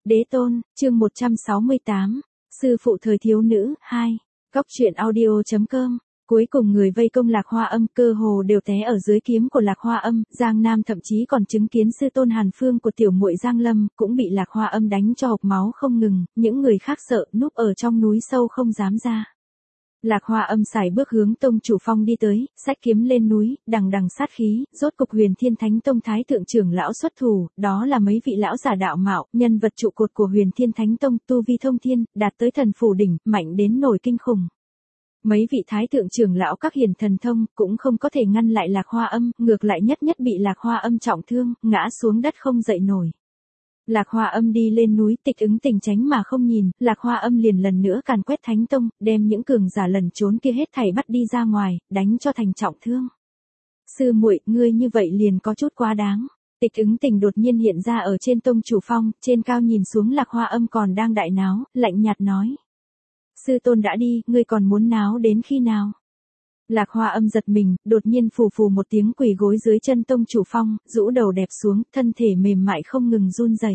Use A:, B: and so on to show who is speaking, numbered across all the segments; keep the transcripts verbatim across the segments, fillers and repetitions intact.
A: Đế tôn, chương một trăm sáu mươi tám, sư phụ thời thiếu nữ, hai, Cóc truyện audio chấm com. Cuối cùng người vây công Lạc Hoa Âm cơ hồ đều té ở dưới kiếm của Lạc Hoa Âm, Giang Nam thậm chí còn chứng kiến sư tôn Hàn Phương của tiểu muội Giang Lâm, cũng bị Lạc Hoa Âm đánh cho hộc máu không ngừng, những người khác sợ núp ở trong núi sâu không dám ra. Lạc Hoa Âm sải bước hướng tông chủ phong đi tới, xách kiếm lên núi, đằng đằng sát khí, rốt cục Huyền Thiên Thánh Tông thái thượng trưởng lão xuất thủ, đó là mấy vị lão giả đạo mạo, nhân vật trụ cột của Huyền Thiên Thánh Tông, tu vi thông thiên, đạt tới thần phủ đỉnh, mạnh đến nổi kinh khủng. Mấy vị thái thượng trưởng lão các hiển thần thông cũng không có thể ngăn lại Lạc Hoa Âm, ngược lại nhất nhất bị Lạc Hoa Âm trọng thương, ngã xuống đất không dậy nổi. Lạc Hoa Âm đi lên núi, Tịch Ứng Tình tránh mà không nhìn, Lạc Hoa Âm liền lần nữa càn quét Thánh Tông, đem những cường giả lần trốn kia hết thảy bắt đi ra ngoài, đánh cho thành trọng thương. Sư muội, ngươi như vậy liền có chút quá đáng. Tịch Ứng Tình đột nhiên hiện ra ở trên tông chủ phong, trên cao nhìn xuống Lạc Hoa Âm còn đang đại náo, lạnh nhạt nói. Sư tôn đã đi, ngươi còn muốn náo đến khi nào? Lạc Hoa Âm giật mình, đột nhiên phù phù một tiếng quỳ gối dưới chân tông chủ phong, rũ đầu đẹp xuống, thân thể mềm mại không ngừng run rẩy.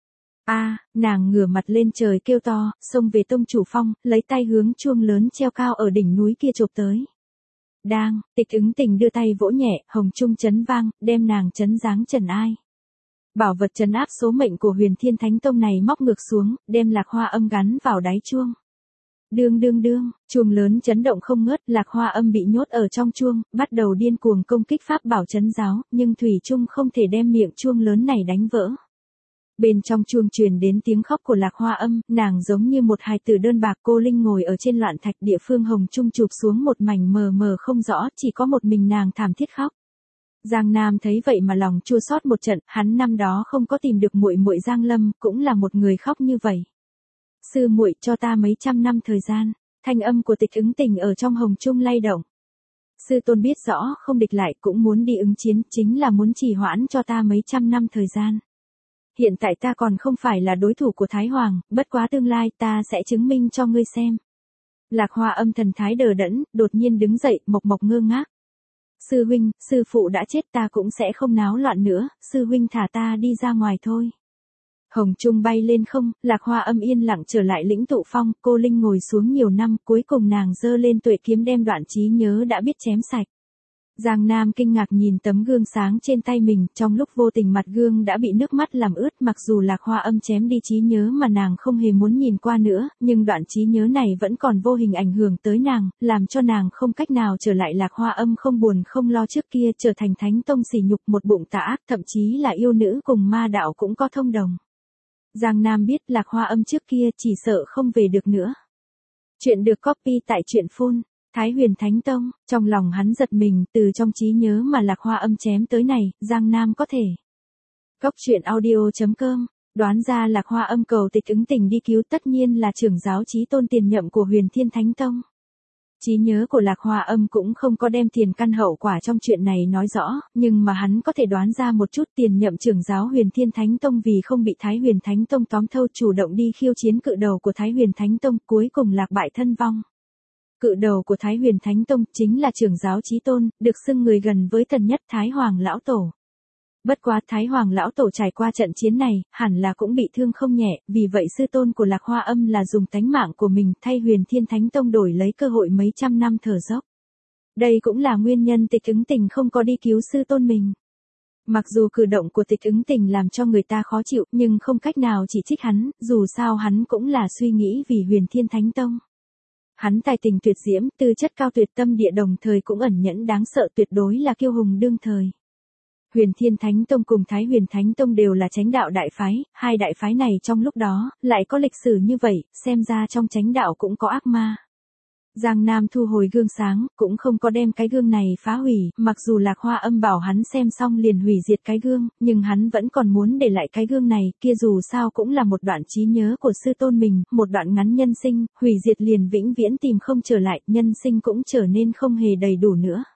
A: A, nàng ngửa mặt lên trời kêu to, xông về tông chủ phong, lấy tay hướng chuông lớn treo cao ở đỉnh núi kia chộp tới. Đang, Tịch Ứng Tình đưa tay vỗ nhẹ, hồng trung chấn vang, đem nàng chấn giáng trần ai. Bảo vật trấn áp số mệnh của Huyền Thiên Thánh Tông này móc ngược xuống, đem Lạc Hoa Âm gắn vào đáy chuông. Đương đương đương, chuông lớn chấn động không ngớt, Lạc Hoa Âm bị nhốt ở trong chuông, bắt đầu điên cuồng công kích pháp bảo trấn giáo, nhưng thủy chung không thể đem miệng chuông lớn này đánh vỡ. Bên trong chuông truyền đến tiếng khóc của Lạc Hoa Âm, nàng giống như một hài tử đơn bạc cô linh ngồi ở trên loạn thạch, địa phương hồng trung chụp xuống một mảnh mờ mờ không rõ, chỉ có một mình nàng thảm thiết khóc. Giang Nam thấy vậy mà lòng chua xót một trận, hắn năm đó không có tìm được muội muội Giang Lâm, cũng là một người khóc như vậy. Sư muội, cho ta mấy trăm năm thời gian. Thanh âm của Tịch Ứng Tình ở trong hồng trung lay động. Sư tôn biết rõ không địch lại cũng muốn đi ứng chiến, chính là muốn trì hoãn cho ta mấy trăm năm thời gian. Hiện tại ta còn không phải là đối thủ của Thái Hoàng, bất quá tương lai ta sẽ chứng minh cho ngươi xem. Lạc Hoa Âm thần thái đờ đẫn, đột nhiên đứng dậy, mộc mộc ngơ ngác. Sư huynh, sư phụ đã chết, ta cũng sẽ không náo loạn nữa, sư huynh thả ta đi ra ngoài thôi. Hồng trung bay lên không, Lạc Hoa Âm yên lặng trở lại lĩnh tụ phong, cô linh ngồi xuống nhiều năm, cuối cùng nàng giơ lên tuệ kiếm đem đoạn trí nhớ đã biết chém sạch. Giang Nam kinh ngạc nhìn tấm gương sáng trên tay mình, trong lúc vô tình mặt gương đã bị nước mắt làm ướt, mặc dù Lạc Hoa Âm chém đi trí nhớ mà nàng không hề muốn nhìn qua nữa, nhưng đoạn trí nhớ này vẫn còn vô hình ảnh hưởng tới nàng, làm cho nàng không cách nào trở lại Lạc Hoa Âm không buồn không lo trước kia, trở thành Thánh Tông sỉ nhục, một bụng tà ác, thậm chí là yêu nữ cùng ma đạo cũng có thông đồng. Giang Nam biết Lạc Hoa Âm trước kia chỉ sợ không về được nữa. Chuyện được copy tại truyện phun. Thái Huyền Thánh Tông, trong lòng hắn giật mình, từ trong trí nhớ mà Lạc Hoa Âm chém tới này, Giang Nam có thể. Cóc truyện audio chấm com, đoán ra Lạc Hoa Âm cầu Tịch Ứng Tình đi cứu tất nhiên là trưởng giáo chí tôn tiền nhậm của Huyền Thiên Thánh Tông. Trí nhớ của Lạc Hoa Âm cũng không có đem tiền căn hậu quả trong chuyện này nói rõ, nhưng mà hắn có thể đoán ra một chút, tiền nhậm trưởng giáo Huyền Thiên Thánh Tông vì không bị Thái Huyền Thánh Tông tóm thâu chủ động đi khiêu chiến cự đầu của Thái Huyền Thánh Tông, cuối cùng lạc bại thân vong. Cự đầu của Thái Huyền Thánh Tông chính là trưởng giáo chí tôn, được xưng người gần với thần nhất Thái Hoàng Lão Tổ. Bất quá Thái Hoàng Lão Tổ trải qua trận chiến này, hẳn là cũng bị thương không nhẹ, vì vậy sư tôn của Lạc Hoa Âm là dùng tánh mạng của mình thay Huyền Thiên Thánh Tông đổi lấy cơ hội mấy trăm năm thở dốc. Đây cũng là nguyên nhân Tịch Ứng Tình không có đi cứu sư tôn mình. Mặc dù cử động của Tịch Ứng Tình làm cho người ta khó chịu, nhưng không cách nào chỉ trích hắn, dù sao hắn cũng là suy nghĩ vì Huyền Thiên Thánh Tông. Hắn tài tình tuyệt diễm, tư chất cao tuyệt, tâm địa đồng thời cũng ẩn nhẫn đáng sợ, tuyệt đối là kiêu hùng đương thời. Huyền Thiên Thánh Tông cùng Thái Huyền Thánh Tông đều là chánh đạo đại phái, hai đại phái này trong lúc đó, lại có lịch sử như vậy, xem ra trong chánh đạo cũng có ác ma. Giang Nam thu hồi gương sáng, cũng không có đem cái gương này phá hủy, mặc dù Lạc Hoa Âm bảo hắn xem xong liền hủy diệt cái gương, nhưng hắn vẫn còn muốn để lại cái gương này, kia dù sao cũng là một đoạn trí nhớ của sư tôn mình, một đoạn ngắn nhân sinh, hủy diệt liền vĩnh viễn tìm không trở lại, nhân sinh cũng trở nên không hề đầy đủ nữa.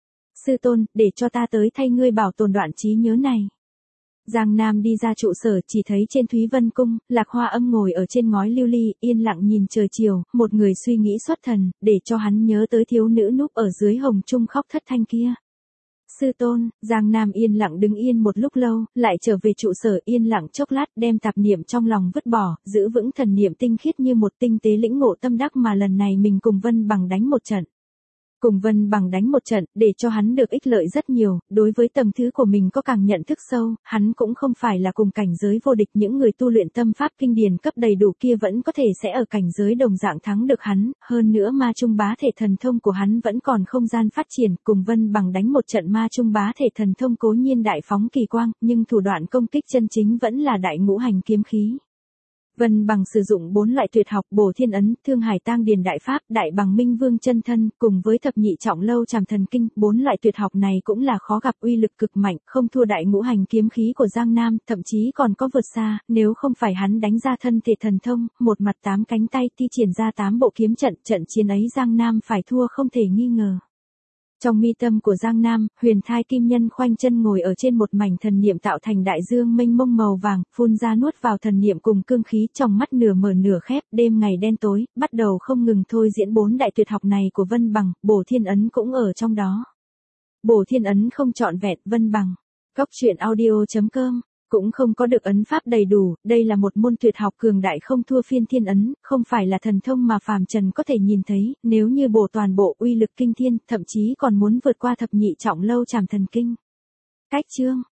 A: Sư tôn, để cho ta tới thay ngươi bảo tồn đoạn trí nhớ này. Giang Nam đi ra trụ sở, chỉ thấy trên Thúy Vân Cung, Lạc Hoa Âm ngồi ở trên ngói lưu ly, yên lặng nhìn trời chiều, một người suy nghĩ xuất thần, để cho hắn nhớ tới thiếu nữ núp ở dưới hồng trung khóc thất thanh kia. Sư tôn. Giang Nam yên lặng đứng yên một lúc lâu, lại trở về trụ sở yên lặng chốc lát đem tạp niệm trong lòng vứt bỏ, giữ vững thần niệm tinh khiết như một tinh tế lĩnh ngộ tâm đắc mà lần này mình cùng Vân Bằng đánh một trận. Cùng Vân Bằng đánh một trận, để cho hắn được ích lợi rất nhiều, đối với tầng thứ của mình có càng nhận thức sâu, hắn cũng không phải là cùng cảnh giới vô địch, những người tu luyện tâm pháp kinh điển cấp đầy đủ kia vẫn có thể sẽ ở cảnh giới đồng dạng thắng được hắn, hơn nữa ma trung bá thể thần thông của hắn vẫn còn không gian phát triển, cùng Vân Bằng đánh một trận ma trung bá thể thần thông cố nhiên đại phóng kỳ quang, nhưng thủ đoạn công kích chân chính vẫn là đại ngũ hành kiếm khí. Vân Bằng sử dụng bốn loại tuyệt học Bổ Thiên Ấn, Thương Hải Tang Điền Đại Pháp, Đại Bằng Minh Vương chân thân, cùng với thập nhị trọng lâu Trảm Thần Kinh, bốn loại tuyệt học này cũng là khó gặp, uy lực cực mạnh, không thua đại ngũ hành kiếm khí của Giang Nam, thậm chí còn có vượt xa, nếu không phải hắn đánh ra thân thể thần thông, một mặt tám cánh tay thi triển ra tám bộ kiếm trận, trận chiến ấy Giang Nam phải thua không thể nghi ngờ. Trong mi tâm của Giang Nam, Huyền Thai Kim Nhân khoanh chân ngồi ở trên một mảnh thần niệm tạo thành đại dương mênh mông màu vàng, phun ra nuốt vào thần niệm cùng cương khí, trong mắt nửa mở nửa khép, đêm ngày đen tối, bắt đầu không ngừng thôi diễn bốn đại tuyệt học này của Vân Bằng, Bổ Thiên Ấn cũng ở trong đó. Bổ Thiên Ấn không trọn vẹn, Vân Bằng. Cóc truyện audio chấm com cũng không có được ấn pháp đầy đủ, đây là một môn tuyệt học cường đại không thua Phiên Thiên Ấn, không phải là thần thông mà phàm trần có thể nhìn thấy, nếu như bổ toàn bộ uy lực kinh thiên, thậm chí còn muốn vượt qua thập nhị trọng lâu Trảm Thần Kinh. Cách chương